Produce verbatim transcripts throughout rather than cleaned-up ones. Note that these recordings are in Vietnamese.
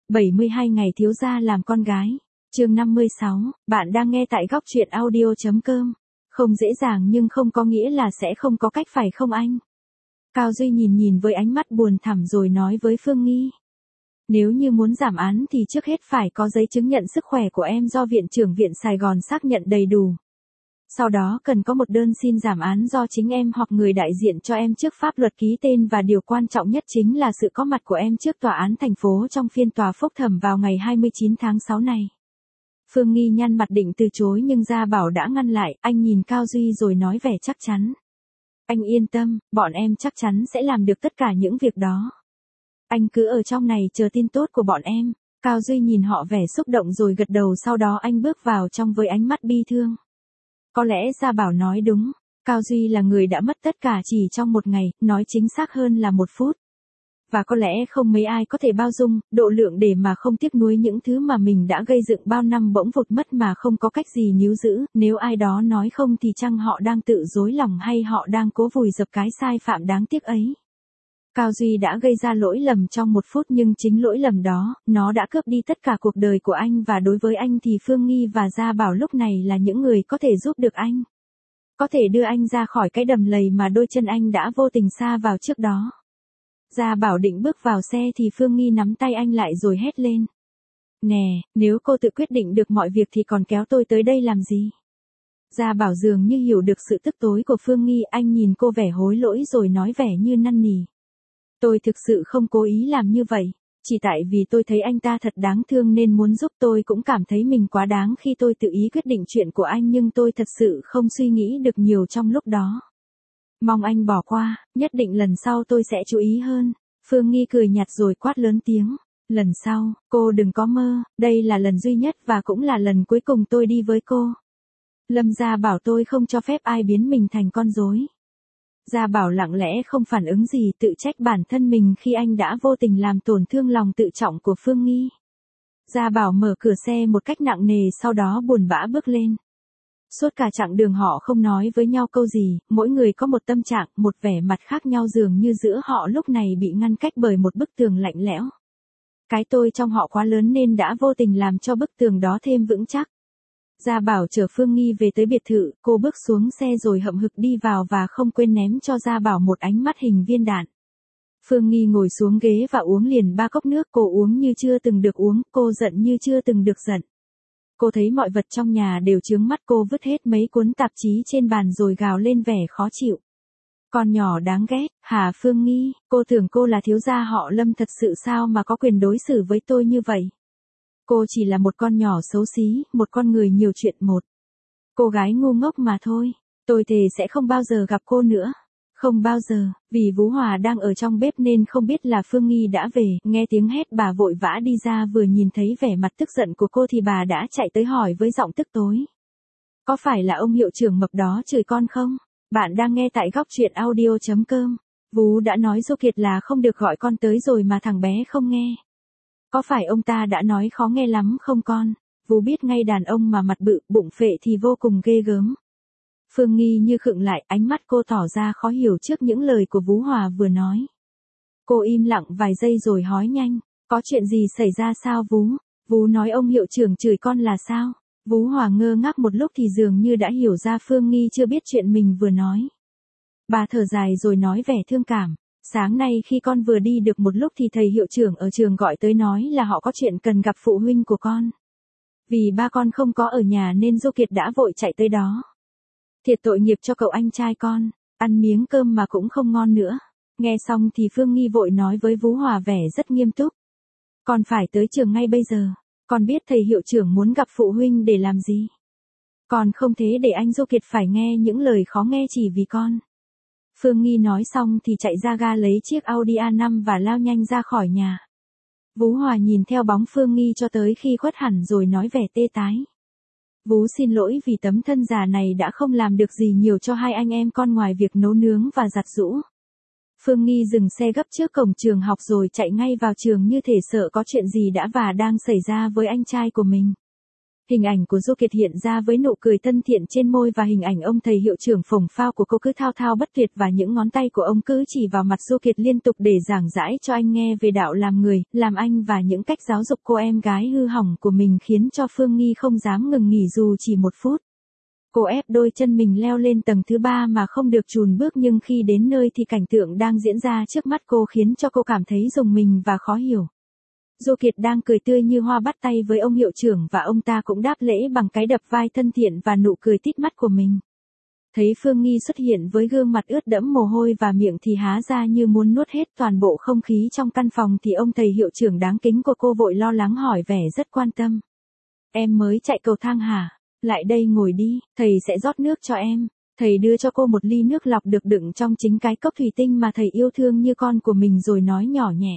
bảy mươi hai ngày thiếu gia làm con gái. Chương năm mươi sáu, bạn đang nghe tại góc truyện audio chấm com. Không dễ dàng nhưng không có nghĩa là sẽ không có cách phải không anh? Cao Duy nhìn nhìn với ánh mắt buồn thẳm rồi nói với Phương Nghi. Nếu như muốn giảm án thì trước hết phải có giấy chứng nhận sức khỏe của em do Viện trưởng Viện Sài Gòn xác nhận đầy đủ. Sau đó cần có một đơn xin giảm án do chính em hoặc người đại diện cho em trước pháp luật ký tên và điều quan trọng nhất chính là sự có mặt của em trước tòa án thành phố trong phiên tòa phúc thẩm vào ngày hai mươi chín tháng sáu này. Phương Nghi nhăn mặt định từ chối nhưng Gia Bảo đã ngăn lại, anh nhìn Cao Duy rồi nói vẻ chắc chắn. Anh yên tâm, bọn em chắc chắn sẽ làm được tất cả những việc đó. Anh cứ ở trong này chờ tin tốt của bọn em. Cao Duy nhìn họ vẻ xúc động rồi gật đầu, sau đó anh bước vào trong với ánh mắt bi thương. Có lẽ Gia Bảo nói đúng, Cao Duy là người đã mất tất cả chỉ trong một ngày, nói chính xác hơn là một phút. Và có lẽ không mấy ai có thể bao dung, độ lượng để mà không tiếc nuối những thứ mà mình đã gây dựng bao năm bỗng vụt mất mà không có cách gì níu giữ, nếu ai đó nói không thì chăng họ đang tự dối lòng hay họ đang cố vùi dập cái sai phạm đáng tiếc ấy. Cao Duy đã gây ra lỗi lầm trong một phút nhưng chính lỗi lầm đó, nó đã cướp đi tất cả cuộc đời của anh và đối với anh thì Phương Nghi và Gia Bảo lúc này là những người có thể giúp được anh. Có thể đưa anh ra khỏi cái đầm lầy mà đôi chân anh đã vô tình sa vào trước đó. Gia Bảo định bước vào xe thì Phương Nghi nắm tay anh lại rồi hét lên. Nè, nếu cô tự quyết định được mọi việc thì còn kéo tôi tới đây làm gì? Gia Bảo dường như hiểu được sự tức tối của Phương Nghi, anh nhìn cô vẻ hối lỗi rồi nói vẻ như năn nỉ. Tôi thực sự không cố ý làm như vậy, chỉ tại vì tôi thấy anh ta thật đáng thương nên muốn giúp. Tôi cũng cảm thấy mình quá đáng khi tôi tự ý quyết định chuyện của anh nhưng tôi thật sự không suy nghĩ được nhiều trong lúc đó. Mong anh bỏ qua, nhất định lần sau tôi sẽ chú ý hơn. Phương Nghi cười nhạt rồi quát lớn tiếng. Lần sau, cô đừng có mơ, đây là lần duy nhất và cũng là lần cuối cùng tôi đi với cô. Lâm Gia Bảo tôi không cho phép ai biến mình thành con rối. Gia Bảo lặng lẽ không phản ứng gì, tự trách bản thân mình khi anh đã vô tình làm tổn thương lòng tự trọng của Phương Nghi. Gia Bảo mở cửa xe một cách nặng nề sau đó buồn bã bước lên. Suốt cả chặng đường họ không nói với nhau câu gì, mỗi người có một tâm trạng, một vẻ mặt khác nhau dường như giữa họ lúc này bị ngăn cách bởi một bức tường lạnh lẽo. Cái tôi trong họ quá lớn nên đã vô tình làm cho bức tường đó thêm vững chắc. Gia Bảo chở Phương Nghi về tới biệt thự, cô bước xuống xe rồi hậm hực đi vào và không quên ném cho Gia Bảo một ánh mắt hình viên đạn. Phương Nghi ngồi xuống ghế và uống liền ba cốc nước, cô uống như chưa từng được uống, cô giận như chưa từng được giận. Cô thấy mọi vật trong nhà đều chướng mắt, cô vứt hết mấy cuốn tạp chí trên bàn rồi gào lên vẻ khó chịu. Con nhỏ đáng ghét, hả Phương Nghi, cô tưởng cô là thiếu gia họ Lâm thật sự sao mà có quyền đối xử với tôi như vậy? Cô chỉ là một con nhỏ xấu xí, một con người nhiều chuyện một. Cô gái ngu ngốc mà thôi, tôi thề sẽ không bao giờ gặp cô nữa. Không bao giờ, vì Vũ Hòa đang ở trong bếp nên không biết là Phương Nghi đã về, nghe tiếng hét bà vội vã đi ra, vừa nhìn thấy vẻ mặt tức giận của cô thì bà đã chạy tới hỏi với giọng tức tối. Có phải là ông hiệu trưởng mập đó chửi con không? Bạn đang nghe tại góc truyện audio chấm com. Vú đã nói Du Kiệt là không được gọi con tới rồi mà thằng bé không nghe. Có phải ông ta đã nói khó nghe lắm không con? Vú biết ngay đàn ông mà mặt bự, bụng phệ thì vô cùng ghê gớm. Phương Nghi như khựng lại, ánh mắt cô tỏ ra khó hiểu trước những lời của Vũ Hòa vừa nói. Cô im lặng vài giây rồi hỏi nhanh, có chuyện gì xảy ra sao Vú? Vú nói ông hiệu trưởng chửi con là sao? Vũ Hòa ngơ ngác một lúc thì dường như đã hiểu ra Phương Nghi chưa biết chuyện mình vừa nói. Bà thở dài rồi nói vẻ thương cảm. Sáng nay khi con vừa đi được một lúc thì thầy hiệu trưởng ở trường gọi tới nói là họ có chuyện cần gặp phụ huynh của con. Vì ba con không có ở nhà nên Du Kiệt đã vội chạy tới đó. Thiệt tội nghiệp cho cậu anh trai con, ăn miếng cơm mà cũng không ngon nữa. Nghe xong thì Phương Nghi vội nói với Vũ Hòa vẻ rất nghiêm túc. Con phải tới trường ngay bây giờ, con biết thầy hiệu trưởng muốn gặp phụ huynh để làm gì. Con không thế để anh Du Kiệt phải nghe những lời khó nghe chỉ vì con. Phương Nghi nói xong thì chạy ra ga lấy chiếc Audi a năm và lao nhanh ra khỏi nhà. Vũ Hòa nhìn theo bóng Phương Nghi cho tới khi khuất hẳn rồi nói vẻ tê tái. Vú xin lỗi vì tấm thân già này đã không làm được gì nhiều cho hai anh em con ngoài việc nấu nướng và giặt giũ. Phương Nghi dừng xe gấp trước cổng trường học rồi chạy ngay vào trường như thể sợ có chuyện gì đã và đang xảy ra với anh trai của mình. Hình ảnh của Du Kiệt hiện ra với nụ cười thân thiện trên môi và hình ảnh ông thầy hiệu trưởng phồng phao của cô cứ thao thao bất tuyệt và những ngón tay của ông cứ chỉ vào mặt Du Kiệt liên tục để giảng giải cho anh nghe về đạo làm người, làm anh và những cách giáo dục cô em gái hư hỏng của mình khiến cho Phương Nghi không dám ngừng nghỉ dù chỉ một phút. Cô ép đôi chân mình leo lên tầng thứ ba mà không được chùn bước nhưng khi đến nơi thì cảnh tượng đang diễn ra trước mắt cô khiến cho cô cảm thấy rùng mình và khó hiểu. Du Kiệt đang cười tươi như hoa bắt tay với ông hiệu trưởng và ông ta cũng đáp lễ bằng cái đập vai thân thiện và nụ cười tít mắt của mình. Thấy Phương Nghi xuất hiện với gương mặt ướt đẫm mồ hôi và miệng thì há ra như muốn nuốt hết toàn bộ không khí trong căn phòng thì ông thầy hiệu trưởng đáng kính của cô vội lo lắng hỏi vẻ rất quan tâm. Em mới chạy cầu thang hả? Lại đây ngồi đi, thầy sẽ rót nước cho em. Thầy đưa cho cô một ly nước lọc được đựng trong chính cái cốc thủy tinh mà thầy yêu thương như con của mình rồi nói nhỏ nhẹ.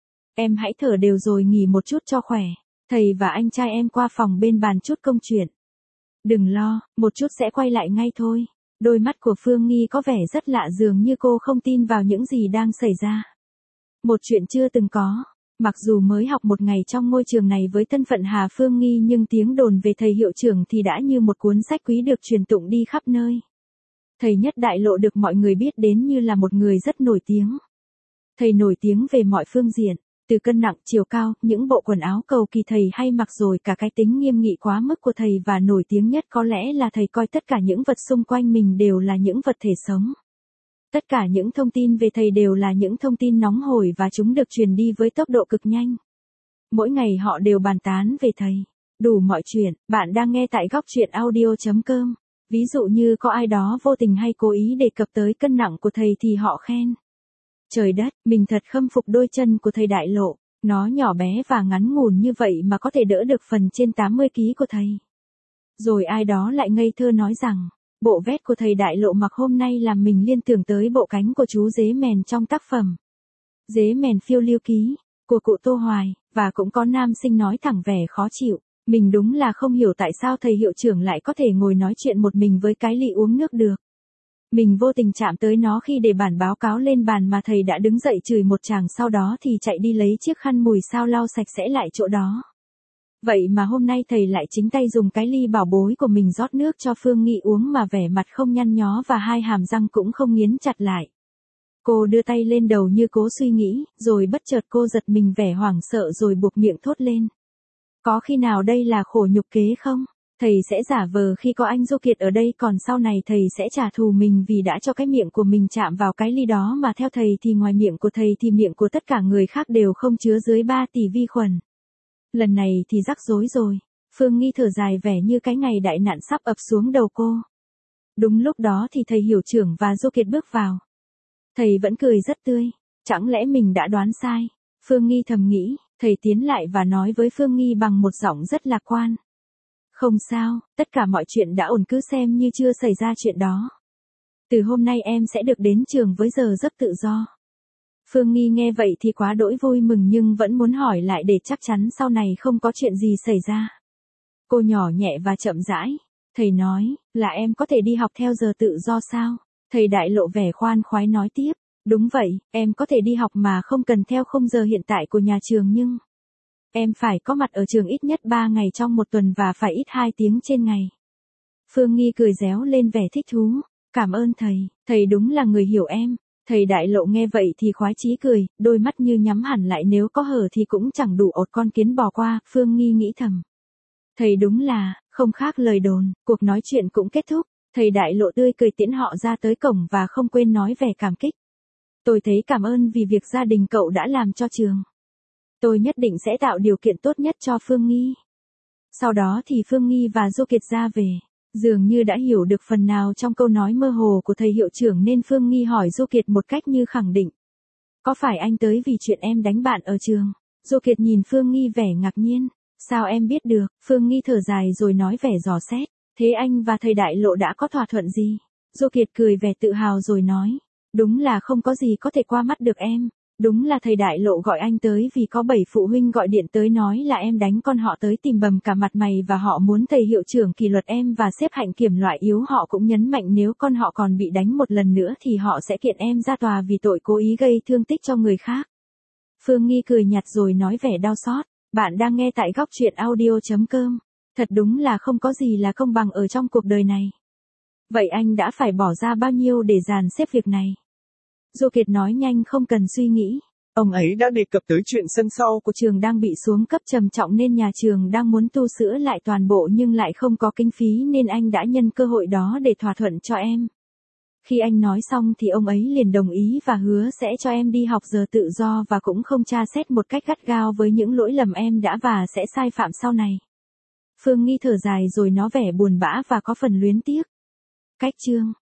Em hãy thở đều rồi nghỉ một chút cho khỏe. Thầy và anh trai em qua phòng bên bàn chút công chuyện. Đừng lo, một chút sẽ quay lại ngay thôi. Đôi mắt của Phương Nghi có vẻ rất lạ dường như cô không tin vào những gì đang xảy ra. Một chuyện chưa từng có. Mặc dù mới học một ngày trong ngôi trường này với thân phận Hà Phương Nghi nhưng tiếng đồn về thầy hiệu trưởng thì đã như một cuốn sách quý được truyền tụng đi khắp nơi. Thầy Nhất Đại Lộ được mọi người biết đến như là một người rất nổi tiếng. Thầy nổi tiếng về mọi phương diện, từ cân nặng, chiều cao, những bộ quần áo cầu kỳ thầy hay mặc rồi cả cái tính nghiêm nghị quá mức của thầy và nổi tiếng nhất có lẽ là thầy coi tất cả những vật xung quanh mình đều là những vật thể sống. Tất cả những thông tin về thầy đều là những thông tin nóng hổi và chúng được truyền đi với tốc độ cực nhanh. Mỗi ngày họ đều bàn tán về thầy. Đủ mọi chuyện, bạn đang nghe tại góc truyện audio chấm com. Ví dụ như có ai đó vô tình hay cố ý đề cập tới cân nặng của thầy thì họ khen. Trời đất, mình thật khâm phục đôi chân của thầy Đại Lộ. Nó nhỏ bé và ngắn ngủn như vậy mà có thể đỡ được phần trên tám mươi ki lô gam của thầy. Rồi ai đó lại ngây thơ nói rằng, bộ vest của thầy Đại Lộ mặc hôm nay làm mình liên tưởng tới bộ cánh của chú Dế Mèn trong tác phẩm Dế Mèn Phiêu Lưu Ký của cụ Tô Hoài, và cũng có nam sinh nói thẳng vẻ khó chịu. Mình đúng là không hiểu tại sao thầy hiệu trưởng lại có thể ngồi nói chuyện một mình với cái ly uống nước được. Mình vô tình chạm tới nó khi để bản báo cáo lên bàn mà thầy đã đứng dậy chửi một tràng sau đó thì chạy đi lấy chiếc khăn mùi sao lau sạch sẽ lại chỗ đó. Vậy mà hôm nay thầy lại chính tay dùng cái ly bảo bối của mình rót nước cho Phương Nghi uống mà vẻ mặt không nhăn nhó và hai hàm răng cũng không nghiến chặt lại. Cô đưa tay lên đầu như cố suy nghĩ, rồi bất chợt cô giật mình vẻ hoảng sợ rồi buộc miệng thốt lên. Có khi nào đây là khổ nhục kế không? Thầy sẽ giả vờ khi có anh Du Kiệt ở đây còn sau này thầy sẽ trả thù mình vì đã cho cái miệng của mình chạm vào cái ly đó mà theo thầy thì ngoài miệng của thầy thì miệng của tất cả người khác đều không chứa dưới ba tỷ vi khuẩn. Lần này thì rắc rối rồi. Phương Nghi thở dài vẻ như cái ngày đại nạn sắp ập xuống đầu cô. Đúng lúc đó thì thầy hiệu trưởng và Du Kiệt bước vào. Thầy vẫn cười rất tươi. Chẳng lẽ mình đã đoán sai? Phương Nghi thầm nghĩ, thầy tiến lại và nói với Phương Nghi bằng một giọng rất lạc quan. Không sao, tất cả mọi chuyện đã ổn cứ xem như chưa xảy ra chuyện đó. Từ hôm nay em sẽ được đến trường với giờ giấc tự do. Phương Nghi nghe vậy thì quá đỗi vui mừng nhưng vẫn muốn hỏi lại để chắc chắn sau này không có chuyện gì xảy ra. Cô nhỏ nhẹ và chậm rãi. Thầy nói, là em có thể đi học theo giờ tự do sao? Thầy Đại Lộ vẻ khoan khoái nói tiếp. Đúng vậy, em có thể đi học mà không cần theo khung giờ hiện tại của nhà trường nhưng... Em phải có mặt ở trường ít nhất ba ngày trong một tuần và phải ít hai tiếng trên ngày. Phương Nghi cười réo lên vẻ thích thú. Cảm ơn thầy, thầy đúng là người hiểu em. Thầy Đại Lộ nghe vậy thì khoái chí cười, đôi mắt như nhắm hẳn lại nếu có hở thì cũng chẳng đủ ột con kiến bò qua, Phương Nghi nghĩ thầm. Thầy đúng là, không khác lời đồn, cuộc nói chuyện cũng kết thúc, thầy Đại Lộ tươi cười tiễn họ ra tới cổng và không quên nói vẻ cảm kích. Tôi thấy cảm ơn vì việc gia đình cậu đã làm cho trường. Tôi nhất định sẽ tạo điều kiện tốt nhất cho Phương Nghi. Sau đó thì Phương Nghi và Du Kiệt ra về. Dường như đã hiểu được phần nào trong câu nói mơ hồ của thầy hiệu trưởng nên Phương Nghi hỏi Du Kiệt một cách như khẳng định. Có phải anh tới vì chuyện em đánh bạn ở trường? Du Kiệt nhìn Phương Nghi vẻ ngạc nhiên. Sao em biết được? Phương Nghi thở dài rồi nói vẻ dò xét. Thế anh và thầy Đại Lộ đã có thỏa thuận gì? Du Kiệt cười vẻ tự hào rồi nói. Đúng là không có gì có thể qua mắt được em. Đúng là thầy Đại Lộ gọi anh tới vì có bảy phụ huynh gọi điện tới nói là em đánh con họ tới tìm bầm cả mặt mày và họ muốn thầy hiệu trưởng kỷ luật em và xếp hạnh kiểm loại yếu. Họ cũng nhấn mạnh nếu con họ còn bị đánh một lần nữa thì họ sẽ kiện em ra tòa vì tội cố ý gây thương tích cho người khác. Phương Nghi cười nhạt rồi nói vẻ đau xót. Bạn đang nghe tại góc truyện audio chấm com. Thật đúng là không có gì là công bằng ở trong cuộc đời này. Vậy anh đã phải bỏ ra bao nhiêu để dàn xếp việc này? Du Kiệt nói nhanh không cần suy nghĩ. Ông ấy đã đề cập tới chuyện sân sau của trường đang bị xuống cấp trầm trọng nên nhà trường đang muốn tu sửa lại toàn bộ nhưng lại không có kinh phí nên anh đã nhân cơ hội đó để thỏa thuận cho em. Khi anh nói xong thì ông ấy liền đồng ý và hứa sẽ cho em đi học giờ tự do và cũng không tra xét một cách gắt gao với những lỗi lầm em đã và sẽ sai phạm sau này. Phương Nghi thở dài rồi nó vẻ buồn bã và có phần luyến tiếc. Cách chương